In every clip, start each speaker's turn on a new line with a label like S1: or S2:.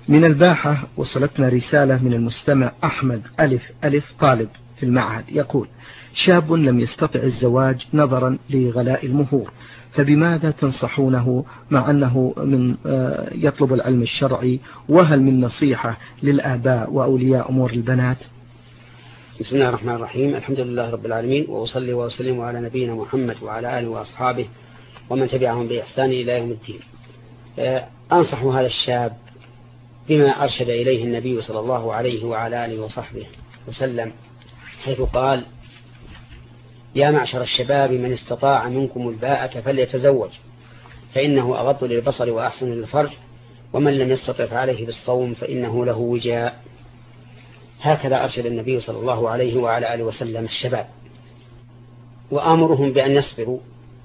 S1: من الباحة وصلتنا رسالة من المستمع أحمد ألف ألف طالب في المعهد، يقول: شاب لم يستطع الزواج نظرا لغلاء المهور، فبماذا تنصحونه مع أنه يطلب العلم الشرعي؟ وهل من نصيحة للآباء وأولياء أمور البنات؟
S2: بسم الله الرحمن الرحيم. الحمد لله رب العالمين، وأصلي وأسلم على نبينا محمد وعلى آله وأصحابه ومن تبعهم بإحسان إلى يوم الدين. أنصح هذا الشاب بما أرشد إليه النبي صلى الله عليه وعلى آله وصحبه وسلم، حيث قال: يا معشر الشباب من استطاع منكم الباءة فليتزوج فإنه أغض للبصر وأحسن للفرج، ومن لم يستطع فعليه بالصوم فإنه له وجاء. هكذا أرشد النبي صلى الله عليه وعلى آله وسلم الشباب، وآمرهم بأن يصبروا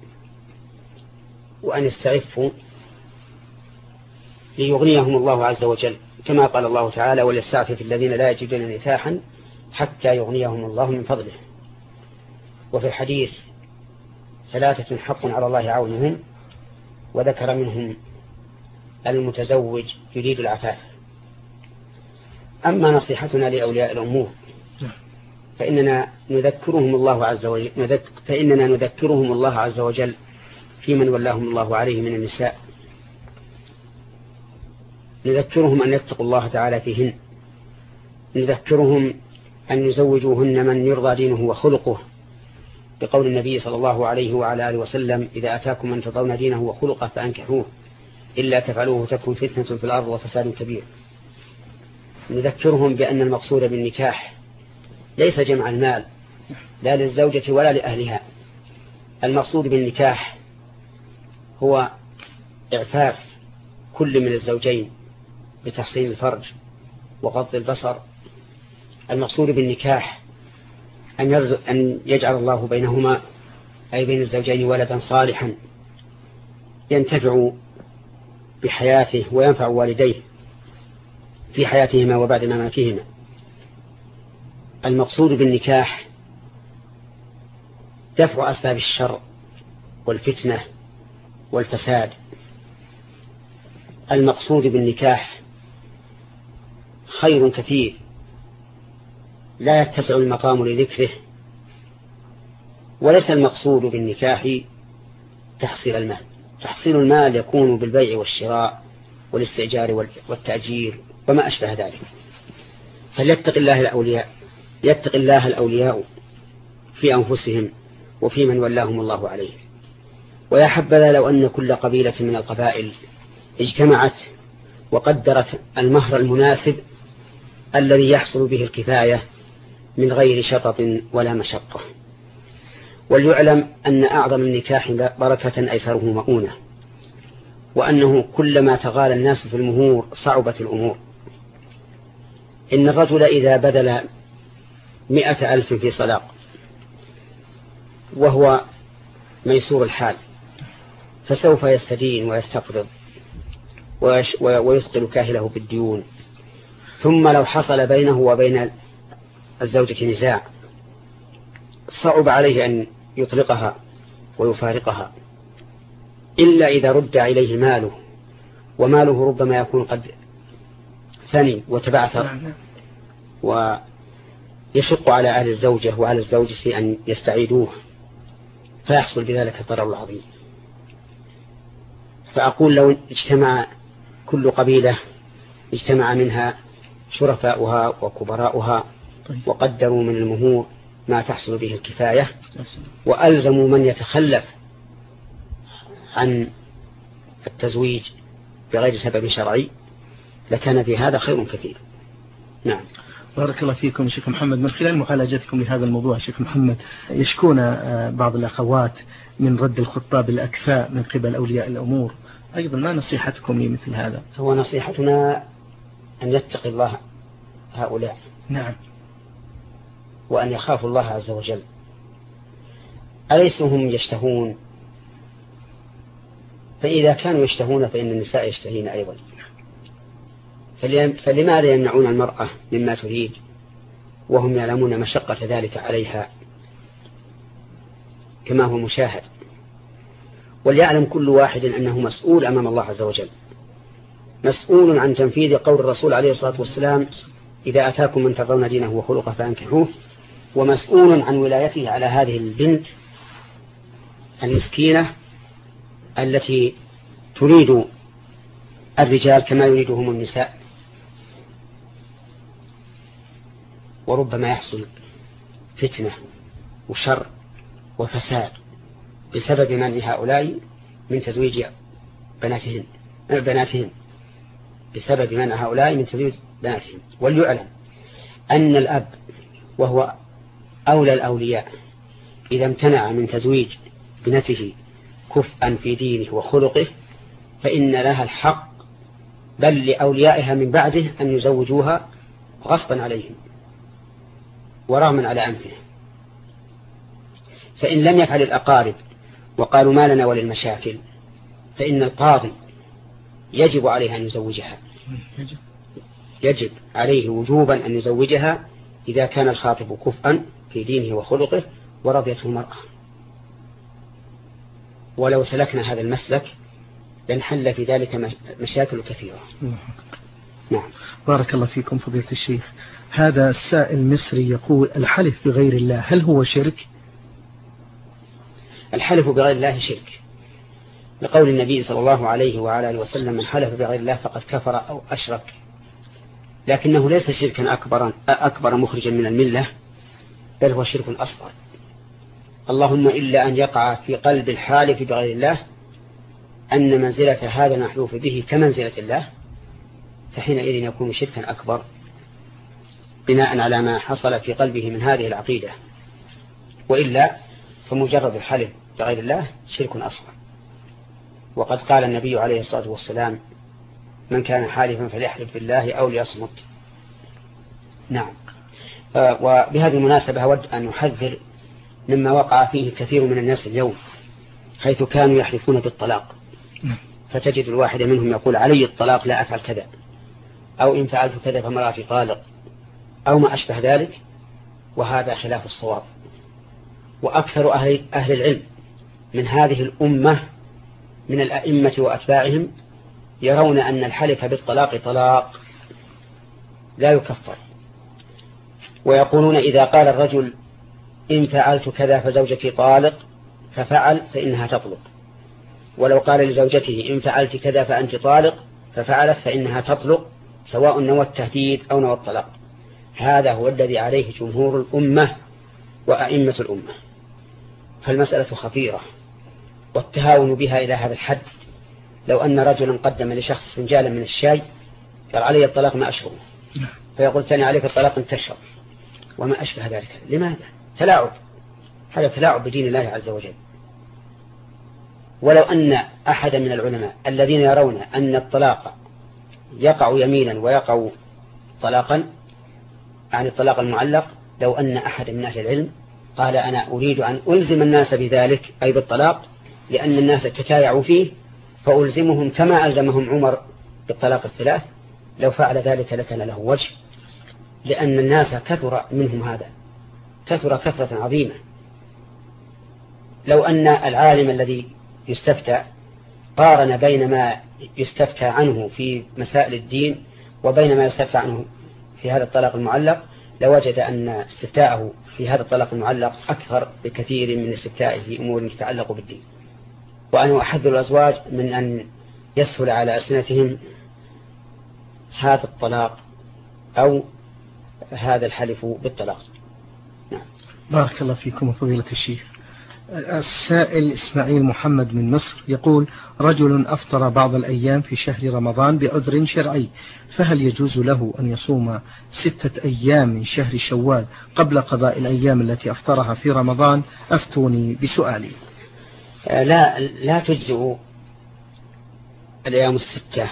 S2: وأن يستعفوا ليغنيهم الله عز وجل، كما قال الله تعالى: وليستعفف الذين لا يجدون نكاحا حتى يغنيهم الله من فضله. وفي الحديث: ثلاثة حق على الله عونهم، وذكر منهم المتزوج يريد العفاف. أما نصيحتنا لأولياء الأمور فإننا نذكرهم الله عز وجل في من ولاهم الله عليه من النساء، نذكرهم أن يتقوا الله تعالى فيهن، نذكرهم أن يزوجوهن من يرضى دينه وخلقه، بقول النبي صلى الله عليه وعلى آله وسلم: إذا أتاكم من ترضون دينه وخلقه فأنكحوه، إلا تفعلوه تكن فتنة في الأرض وفساد كبير. نذكرهم بأن المقصود بالنكاح ليس جمع المال لا للزوجة ولا لأهلها، المقصود بالنكاح هو إعفاف كل من الزوجين بتحصين الفرج وغض البصر. المقصود بالنكاح أن يجعل الله بينهما أي بين الزوجين ولدا صالحا ينتفع بحياته وينفع والديه في حياتهما وبعد مماتهما. المقصود بالنكاح دفع أسباب الشر والفتنة والفساد. المقصود بالنكاح خير كثير لا يتسع المقام لذكره، وليس المقصود بالنكاح تحصيل المال. تحصيل المال يكون بالبيع والشراء والاستئجار والتأجير وما أشبه ذلك. فليتق الله الأولياء في أنفسهم وفي من ولاهم الله عليه. ويا حبذا لو أن كل قبيلة من القبائل اجتمعت وقدرت المهر المناسب الذي يحصل به الكفاية من غير شطط ولا مشقة. وليعلم أن أعظم النكاح بركة أيسره مؤونة، وأنه كلما تغالى الناس في المهور صعبت الأمور. إن الرجل إذا بذل 100,000 في صلاق وهو ميسور الحال فسوف يستدين ويستقرض ويثقل كاهله بالديون، ثم لو حصل بينه وبين الزوجة نزاع صعب عليه أن يطلقها ويفارقها، إلا إذا رد إليه ماله، وماله ربما يكون قد ثني وتبعثر، ويشق على أهل الزوجة وعلى الزوجة أن يستعيدوه، فيحصل بذلك الضرر العظيم. فأقول لو اجتمع كل قبيلة اجتمع منها شرفاؤها وكبراؤها وقدروا من المهور ما تحصل به الكفاية، وألزموا من يتخلف عن التزويج بغير سبب شرعي، لكان في هذا خير كثير. نعم.
S1: بارك الله فيكم شيخ محمد. من خلال معالجتكم لهذا الموضوع شيخ محمد، يشكون بعض الأخوات من رد الخطاب الأكفاء من قبل أولياء الأمور، أيضا ما نصيحتكم لمثل هذا؟
S2: هو نصيحتنا أن يتقي الله هؤلاء.
S1: نعم.
S2: وأن يخافوا الله عز وجل. أليسوا هم يشتهون؟ فإذا كانوا يشتهون فإن النساء يشتهين أيضا، فلماذا يمنعون المرأة مما تريد وهم يعلمون مشقة ذلك عليها كما هو مشاهد؟ وليعلم كل واحد أنه مسؤول أمام الله عز وجل، مسؤول عن تنفيذ قول الرسول عليه الصلاة والسلام إذا أتاكم من ترضون دينه وخلقه فأنكحوه، ومسؤول عن ولايته على هذه البنت المسكينة التي تريد الرجال كما يريدهم النساء. وربما يحصل فتنة وشر وفساد بسبب منع هؤلاء من تزويج بناتهم بسبب منع هؤلاء من تزويج بناتهم. وليعلم أن الأب وهو أولى الأولياء إذا امتنع من تزويج ابنته كفءا في دينه وخلقه فإن لها الحق بل لأوليائها من بعده أن يزوجوها غصبا عليهم ورغما على أنفه. فإن لم يفعل الأقارب وقالوا ما لنا وللمشاكل فإن القاضي يجب عليه أن يزوجها، يجب عليه وجوبا أن يزوجها إذا كان الخاطب كفءا في دينه وخلقه ورضيته المرأة. ولو سلكنا هذا المسلك لنحل في ذلك مشاكل كثيرة.
S1: نعم. بارك الله فيكم فضيلة الشيخ. هذا السائل مصري يقول الحلف بغير الله هل هو شرك؟
S2: الحلف بغير الله شرك لقول النبي صلى الله عليه وعلى آله وسلم من حلف بغير الله فقد كفر أو أشرك، لكنه ليس شركا أكبر مخرجا من الملة، بل هو شرك أصغر. اللهم إلا أن يقع في قلب الحالف بغير الله أن منزلة هذا المحلوف به كمنزلة الله، فحينئذ يكون شركا أكبر بناء على ما حصل في قلبه من هذه العقيدة، وإلا فمجرد الحلف بغير الله شرك أصغر. وقد قال النبي عليه الصلاة والسلام من كان حالفا فليحلف بالله أو ليصمت. نعم. وبهذه المناسبة أود أن أحذر مما وقع فيه كثير من الناس اليوم، حيث كانوا يحلفون بالطلاق، فتجد الواحد منهم يقول علي الطلاق لا أفعل كذا، أو إن فعلت كذا فمرأتي طالق، أو ما أشبه ذلك، وهذا خلاف الصواب. وأكثر أهل العلم من هذه الأمة من الأئمة وأتباعهم يرون أن الحلف بالطلاق طلاق لا يكفر، ويقولون إذا قال الرجل إن فعلت كذا فزوجتي طالق ففعل فإنها تطلق، ولو قال لزوجته إن فعلت كذا فأنت طالق ففعلت فإنها تطلق، سواء نوى التهديد أو نوى الطلاق. هذا هو الذي عليه جمهور الأمة وأئمة الأمة. فالمسألة خطيرة، والتهاون بها إلى هذا الحد. لو أن رجلا قدم لشخص فنجالا من الشاي قال علي الطلاق ما أشربه، فيقول ثاني عليك الطلاق أن تشرب، وما أشبه ذلك. لماذا؟ تلاعب، هذا تلاعب بدين الله عز وجل. ولو أن أحد من العلماء الذين يرون أن الطلاق يقع يمينا ويقع طلاقا عن الطلاق المعلق، لو أن أحد من أهل العلم قال أنا أريد أن ألزم الناس بذلك أي بالطلاق لأن الناس تتايعوا فيه فألزمهم كما ألزمهم عمر بالطلاق الثلاث، لو فعل ذلك لكان له وجه، لأن الناس كثر منهم هذا، كثر كثرة عظيمة. لو أن العالم الذي يستفتى قارن بين ما يستفتى عنه في مسائل الدين وبين ما يستفتى عنه في هذا الطلاق المعلق، لوجد أن استفتاءه في هذا الطلاق المعلق أكثر بكثير من استفتائه في أمور تتعلق بالدين. وأنا أحذر الأزواج من أن يسهل على ألسنتهم هذا الطلاق أو هذا الحلف بالطلاق. نعم.
S1: بارك الله فيكم فضيلة الشيخ. السائل إسماعيل محمد من مصر يقول رجل أفطر بعض الأيام في شهر رمضان بعذر شرعي، فهل يجوز له أن يصوم 6 أيام من شهر شوال قبل قضاء الأيام التي أفطرها في رمضان؟ أفتوني بسؤالي.
S2: لا تجزئ الأيام 6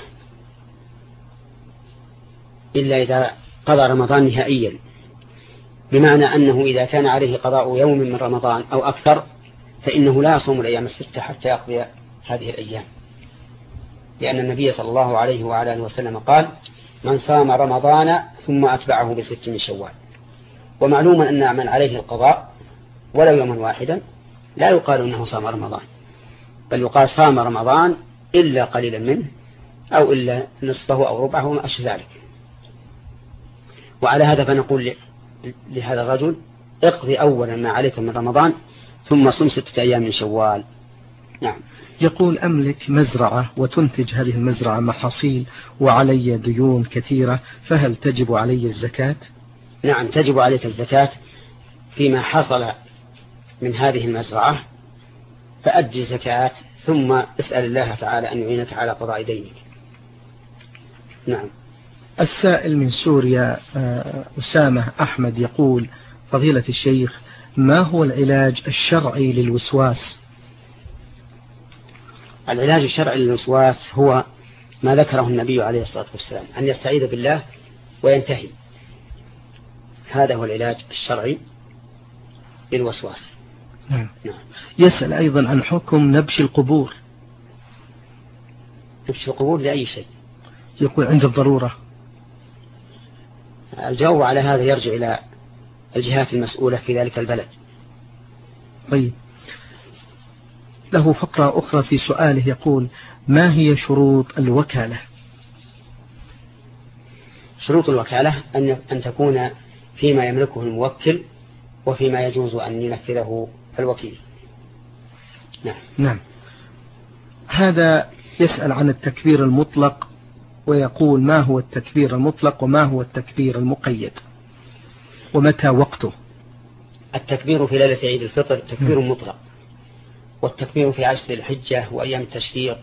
S2: إلا إذا قضى رمضان نهائيا، بمعنى أنه إذا كان عليه قضاء يوم من رمضان أو أكثر فإنه لا يصوم الأيام 6 حتى يقضي هذه الأيام، لأن النبي صلى الله عليه وعلى آله وسلم قال من صام رمضان ثم أتبعه ب6 من شوال. ومعلوم أن من عليه القضاء ولو يوما واحدا لا يقال أنه صام رمضان، بل يقال صام رمضان إلا قليلا منه أو إلا نصفه أو ربعه وما أشبه ذلك. وعلى هذا فنقول لهذا الرجل اقضي أولا ما عليك من رمضان ثم صم 6 أيام من شوال. نعم.
S1: يقول أملك مزرعة وتنتج هذه المزرعة محاصيل وعلي ديون كثيرة، فهل تجب علي الزكاة؟
S2: نعم تجب عليك الزكاة فيما حصل من هذه المزرعة، فأدي الزكاة ثم اسأل الله تعالى أن يعينك على قضاء دينك. نعم.
S1: السائل من سوريا أسامة أحمد يقول: فضيلة الشيخ، ما هو العلاج الشرعي للوسواس؟
S2: العلاج الشرعي للوسواس هو ما ذكره النبي عليه الصلاة والسلام، أن يستعيذ بالله وينتهي. هذا هو العلاج الشرعي للوسواس.
S1: نعم. يسأل أيضا عن حكم نبش القبور.
S2: نبش القبور لأي شيء؟
S1: يقول عند الضرورة.
S2: الجواب على هذا يرجع إلى الجهات المسؤولة في ذلك البلد.
S1: طيب. له فقرة أخرى في سؤاله يقول: ما هي شروط الوكالة؟
S2: شروط الوكالة أن تكون فيما يملكه الموكل وفيما يجوز أن ينفذه الوكيل. نعم.
S1: نعم. هذا يسأل عن التكبير المطلق ويقول: ما هو التكبير المطلق وما هو التكبير المقيد ومتى وقته؟
S2: التكبير في ليلة عيد الفطر تكبير مطلق، والتكبير في 10 الحجة وأيام التشريق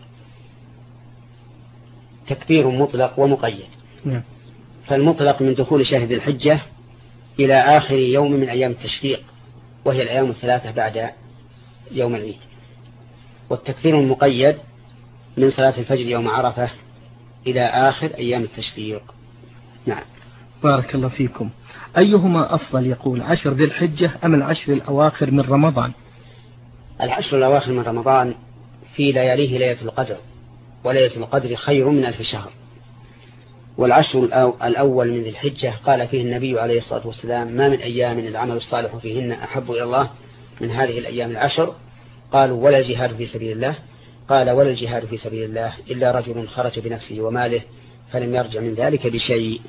S2: تكبير مطلق ومقيد.
S1: نعم.
S2: فالمطلق من دخول شهر الحجة إلى آخر يوم من أيام التشريق، وهي الأيام 3 بعد يوم العيد. والتكبير المقيد من صلاة الفجر يوم عرفة إلى آخر أيام التشريق. نعم.
S1: بارك الله فيكم. أيهما أفضل يقول 10 ذي الحجة أم 10 الأواخر من رمضان؟
S2: 10 الأواخر من رمضان في لياليه ليلة القدر، وليلة القدر خير من 1000 شهر. والعشر الأول من ذي الحجة قال فيه النبي عليه الصلاة والسلام: ما من أيام العمل الصالح فيهن أحب إلى الله من هذه الأيام 10. قالوا: ولا الجهاد في سبيل الله؟ قال: ولا الجهاد في سبيل الله إلا رجل خرج بنفسه وماله فلم يرجع من ذلك بشيء.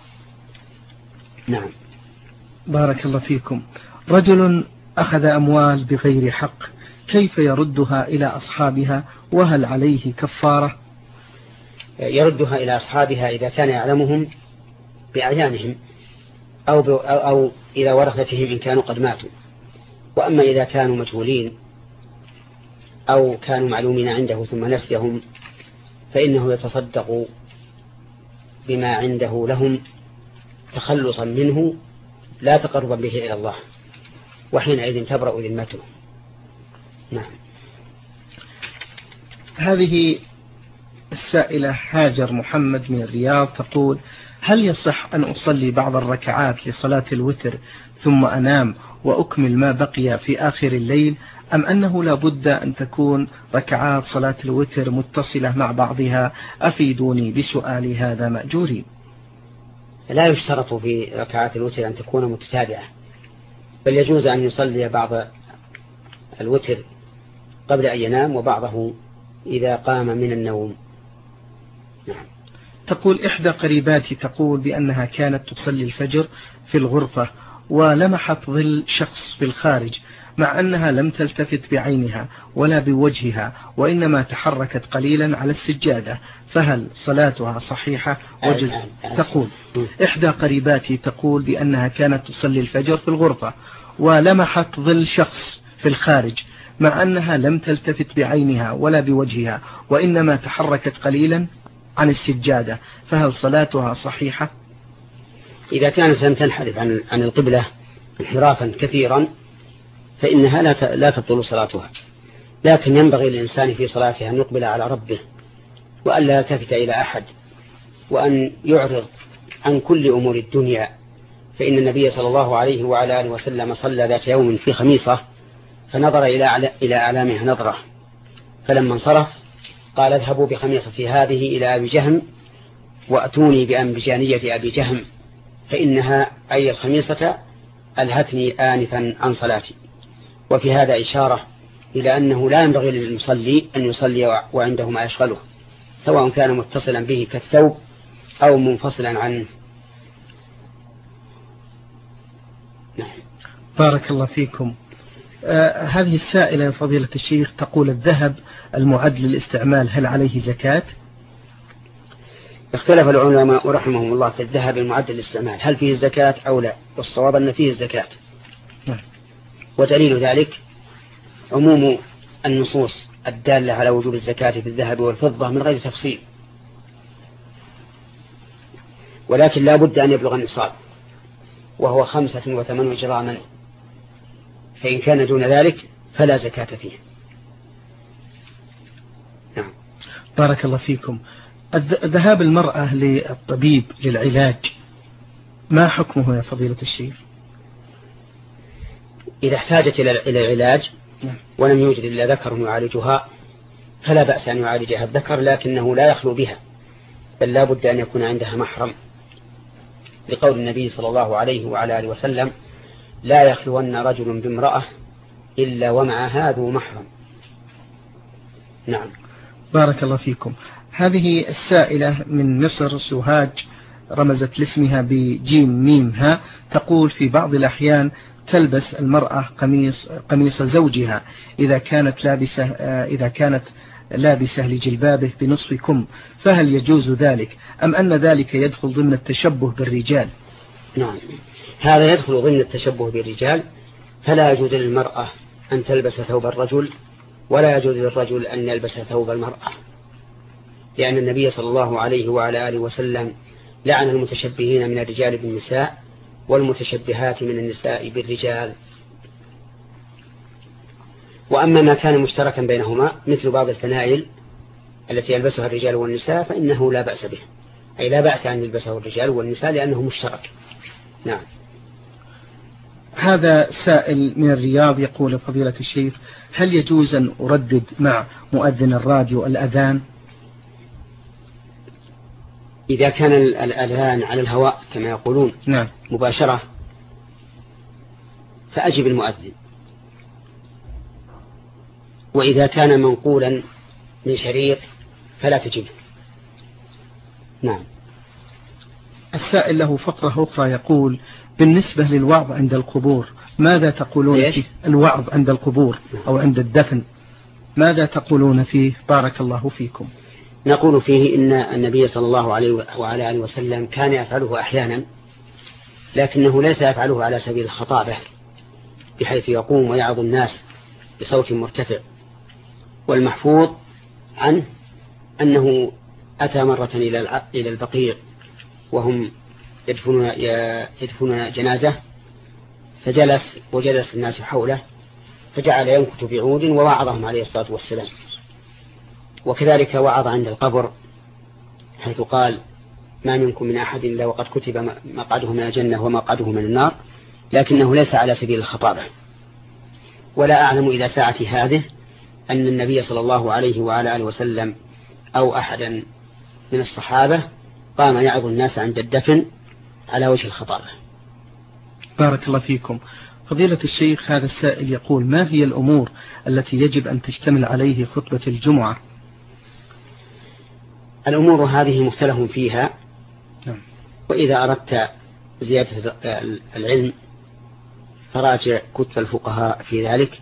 S2: نعم.
S1: بارك الله فيكم. رجل أخذ أموال بغير حق، كيف يردها إلى أصحابها وهل عليه كفارة؟
S2: يردها إلى أصحابها إذا كان يعلمهم بأعيانهم أو إلى ورثتهم إن كانوا قد ماتوا. وأما إذا كانوا مجهولين أو كانوا معلومين عنده ثم نسيهم فإنه يتصدق بما عنده لهم تخلصا منه لا تقربا به إلى الله، وحينئذ تبرأ ذمته. نعم.
S1: هذه السائلة هاجر محمد من الرياض تقول: هل يصح أن أصلي بعض الركعات لصلاة الوتر ثم أنام وأكمل ما بقي في آخر الليل، أم أنه لا بد أن تكون ركعات صلاة الوتر متصلة مع بعضها؟ أفيدوني بسؤالي هذا مأجورين.
S2: لا يشترط في ركعات الوتر أن تكون متتابعة، بل يجوز أن يصلي بعض الوتر قبل أن ينام وبعضه إذا قام من النوم. نعم.
S1: تقول إحدى قريباتي تقول بأنها كانت تصلي الفجر في الغرفة ولمحت ظل شخص في الخارج، مع أنها لم تلتفت بعينها ولا بوجهها وإنما تحركت قليلا على السجادة، فهل صلاتها صحيحة وجزء؟ تقول إحدى قريباتي تقول بأنها كانت تصلي الفجر في الغرفة ولمحت ظل شخص في الخارج، مع أنها لم تلتفت بعينها ولا بوجهها وإنما تحركت قليلا عن السجادة، فهل صلاتها صحيحة؟
S2: إذا كانت لم تنحرف عن القبلة انحرافا كثيرا فإنها لا تبطل صلاتها، لكن ينبغي للإنسان في صلاته أن يقبل على ربه وأن لا يلتفت إلى أحد وأن يعرض عن كل أمور الدنيا. فإن النبي صلى الله عليه وعلى آله وسلم صلى ذات يوم في خميصة فنظر إلى أعلامها نظرة، فلما انصرف قال: اذهبوا بخميصتي هذه إلى أبي جهم وأتوني بأنبجانية أبي جهم فإنها أي الخميصة ألهتني آنفا عن صلاتي. وفي هذا إشارة إلى أنه لا ينبغي للمصلي أن يصلي وعنده ما يشغله، سواء كان متصلا به كالثوب أو منفصلا عنه.
S1: نعم. بارك الله فيكم. هذه السائلة فضيلة الشيخ تقول: الذهب المعد للاستعمال هل عليه زكاة؟
S2: اختلف العلماء رحمهم الله في الذهب المعد للاستعمال هل فيه الزكاة أو لا، والصواب أن فيه الزكاة. ودليل ذلك عموم النصوص الدالة على وجوب الزكاة في الذهب والفضة من غير تفصيل، ولكن لا بد أن يبلغ النصاب وهو 85 جراما، فإن كان دون ذلك فلا زكاة فيه. نعم.
S1: بارك الله فيكم. ذهاب المرأة للطبيب للعلاج ما حكمه يا فضيلة الشيخ؟
S2: إذا احتاجت إلى العلاج ولم يوجد إلا ذكر يعالجها فلا بأس أن يعالجها الذكر، لكنه لا يخلو بها، بل لا بد أن يكون عندها محرم، لقول النبي صلى الله عليه وعلى آله وسلم: لا يخلون رجل بامرأة إلا ومعها ذو محرم. نعم.
S1: بارك الله فيكم. هذه السائلة من مصر سوهاج رمزت لاسمها بجيم ميم ها، تقول: في بعض الأحيان تلبس المرأة قميص زوجها إذا كانت لابسة لجلبابه بنصف كم، فهل يجوز ذلك أم أن ذلك يدخل ضمن التشبه بالرجال؟
S2: نعم، هذا يدخل ضمن التشبه بالرجال، فلا يجوز للمرأة أن تلبس ثوب الرجل ولا يجوز للرجل أن يلبس ثوب المرأة، لأن النبي صلى الله عليه وعلى آله وسلم لعن المتشبهين من الرجال بالنساء والمتشبهات من النساء بالرجال. وأما ما كان مشتركا بينهما مثل بعض الفنائل التي يلبسها الرجال والنساء فإنه لا بأس به، أي لا بأس أن يلبسه الرجال والنساء لأنه مشترك. نعم.
S1: هذا سائل من الرياض يقول: فضيلة الشيخ، هل يجوز أن أردد مع مؤذن الراديو الأذان؟
S2: إذا كان الأذان على الهواء كما يقولون
S1: نعم
S2: مباشرة فأجب المؤذن، وإذا كان منقولا من شريط فلا تجبه. نعم.
S1: السائل له فقرة أخرى يقول: بالنسبة للوعظ عند القبور ماذا تقولون فيه؟ الوعظ عند القبور أو عند الدفن ماذا تقولون فيه؟ بارك الله فيكم.
S2: نقول فيه إن النبي صلى الله عليه وعلى آله وسلم كان يفعله أحيانا، لكنه ليس يفعله على سبيل الخطابة بحيث يقوم ويعظ الناس بصوت مرتفع، والمحفوظ عنه أنه أتى مرة إلى البقيع وهم يدفنون جنازة، فجلس وجلس الناس حوله فجعل ينكت بعود ووعظهم عليه الصلاة والسلام. وكذلك وعظ عند القبر حيث قال: ما منكم من أحد إلا وقد كتب مقعده من الجنة ومقعده من النار، لكنه ليس على سبيل الخطابة. ولا أعلم إلى ساعة هذه أن النبي صلى الله عليه وعلى آله وسلم أو أحدا من الصحابة قام يعظ الناس عند الدفن على وجه الخطابة.
S1: بارك الله فيكم. فضيلة الشيخ، هذا السائل يقول: ما هي الأمور التي يجب أن تشتمل عليه خطبة الجمعة؟
S2: الأمور هذه مختلف فيها، وإذا أردت زيادة العلم فراجع كتب الفقهاء في ذلك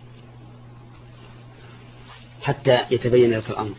S2: حتى يتبين لك الأمر.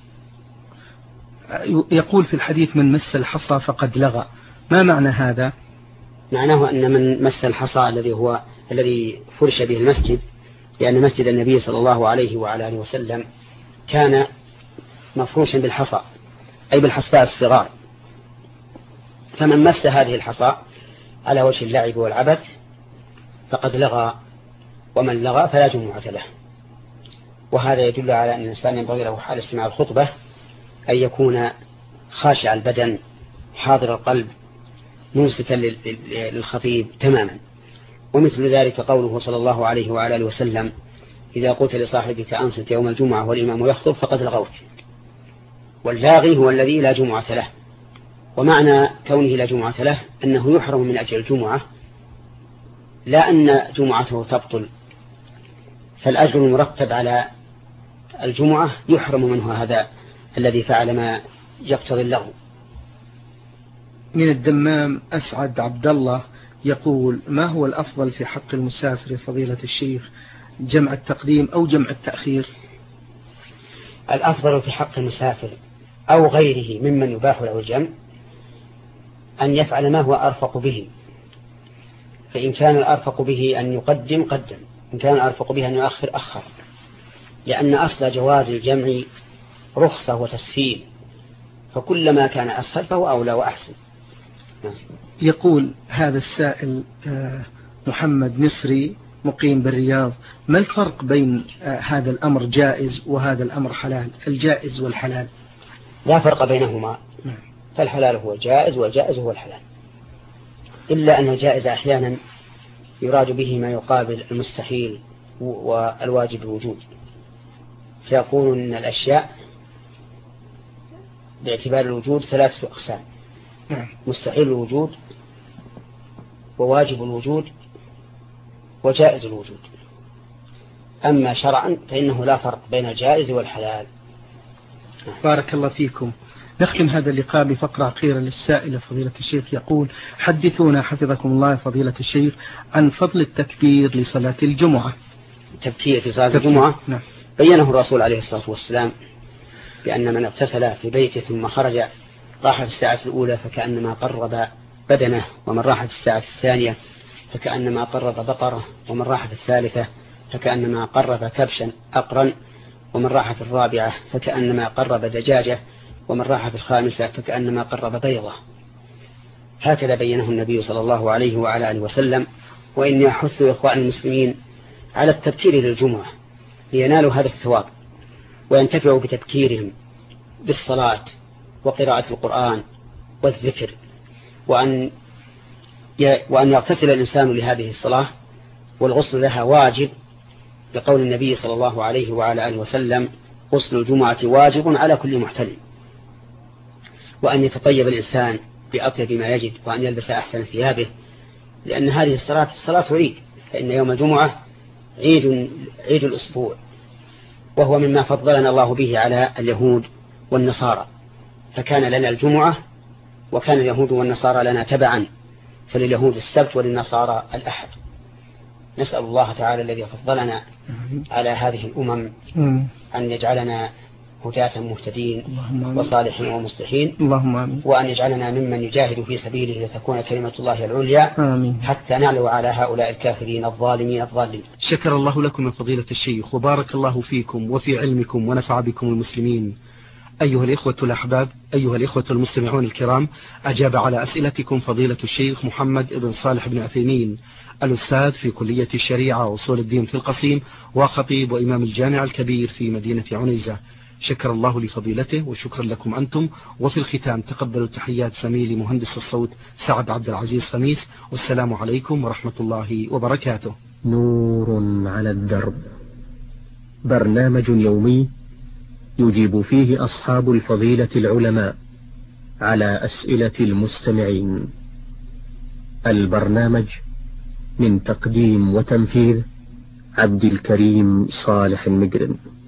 S1: يقول في الحديث: من مس الحصى فقد لغى، ما معنى هذا؟
S2: معناه أن من مس الحصى الذي فرش به المسجد، لأن مسجد النبي صلى الله عليه وعلى آله وسلم كان مفروشا بالحصى أي بالحصباء الصغار، فمن مس هذه الحصى على وجه اللعب والعبث فقد لغى، ومن لغى فلا جمعة له. وهذا يدل على أن الإنسان ينبغي له حال استماع الخطبة أن يكون خاشع البدن حاضر القلب منصتا للخطيب تماما. ومثل ذلك قوله صلى الله عليه وعلى آله وسلم: إذا قلت لصاحبك أنصت يوم الجمعة والإمام يخطب فقد لغوت. واللاغي هو الذي لا جمعة له، ومعنى كونه لا جمعة له أنه يحرم من أجل الجمعة، لا أن جمعته تبطل، فالأجر المرتب على الجمعة يحرم منه هذا الذي فعل ما يقتضي اللغو.
S1: من الدمام أسعد عبد الله يقول: ما هو الأفضل في حق المسافر فضيلة الشيخ، جمع التقديم أو جمع التأخير؟
S2: الأفضل في حق المسافر أو غيره ممن يباح له الجمع أن يفعل ما هو أرفق به، فإن كان الأرفق به أن يقدم قدم، إن كان الأرفق به أن يؤخر أخر، لأن أصل جواز الجمع رخصة وتسهيل، فكلما كان أسهل فهو أولى وأحسن.
S1: يقول هذا السائل محمد مصري مقيم بالرياض: ما الفرق بين هذا الأمر جائز وهذا الأمر حلال، الجائز والحلال؟
S2: لا فرق بينهما، فالحلال هو الجائز والجائز هو الحلال، إلا أن الجائز أحيانا يراد به ما يقابل المستحيل والواجب الوجود، فيقول أن الأشياء باعتبار الوجود 3 أقسام: مستحيل الوجود وواجب الوجود وجائز الوجود. أما شرعا فإنه لا فرق بين الجائز والحلال.
S1: بارك الله فيكم. نختم هذا اللقاء بفقرة أخيرة للسائل فضيلة الشيخ، يقول: حدثونا حفظكم الله فضيلة الشيخ عن فضل التكبير لصلاة الجمعة.
S2: التبكير في صلاة الجمعة
S1: نعم.
S2: بينه الرسول عليه الصلاة والسلام بأن من اغتسل في بيته ثم خرج راح في الساعة الأولى فكأنما قرب بدنه، ومن راح في الساعة الثانية فكأنما قرب بقرة، ومن راح في الثالثة فكأنما قرب كبشا أقرا، ومن راح في الرابعة فكأنما قرب دجاجة، ومن راح في الخامسة فكأنما قرب بيضة. هكذا بينه النبي صلى الله عليه وعلى آله وسلم. وإني أحث إخوان المسلمين على التبكير للجمعة لينالوا هذا الثواب وينتفعوا بتبكيرهم بالصلاة وقراءة القرآن والذكر، وأن يغتسل الإنسان لهذه الصلاة، والغسل لها واجب بقول النبي صلى الله عليه وعلى آله وسلم: غسل الجمعة واجب على كل محتلم. وأن يتطيب الإنسان بأطيب ما يجد، وأن يلبس أحسن ثيابه، لأن هذه الصلاة عيد، فإن يوم الجمعة عيد الأسبوع، وهو مما فضلنا الله به على اليهود والنصارى، فكان لنا الجمعة وكان اليهود والنصارى لنا تبعا، فلليهود السبت وللنصارى الأحد. نسأل الله تعالى الذي فضلنا على هذه الأمم أن يجعلنا هداة مهتدين وصالحين ومصلحين، وأن يجعلنا ممن يجاهد في سبيله لتكون كلمة الله العليا حتى نعلو على هؤلاء الكافرين الظالمين الضالين.
S1: شكر الله لكم من فضيلة الشيخ، وبارك الله فيكم وفي علمكم ونفع بكم المسلمين. أيها الإخوة الأحباب، أيها الإخوة المستمعون الكرام، أجاب على أسئلتكم فضيلة الشيخ محمد بن صالح بن عثيمين، الأستاذ في كلية الشريعة وأصول الدين في القصيم، وخطيب وإمام الجامع الكبير في مدينة عنيزة. شكر الله لفضيلته وشكرا لكم أنتم. وفي الختام تقبلوا تحيات زميلي مهندس الصوت سعد عبد العزيز خميس، والسلام عليكم ورحمة الله وبركاته.
S3: نور على الدرب، برنامج يومي يجيب فيه أصحاب الفضيلة العلماء على أسئلة المستمعين. البرنامج من تقديم وتنفيذ عبد الكريم صالح المجرم.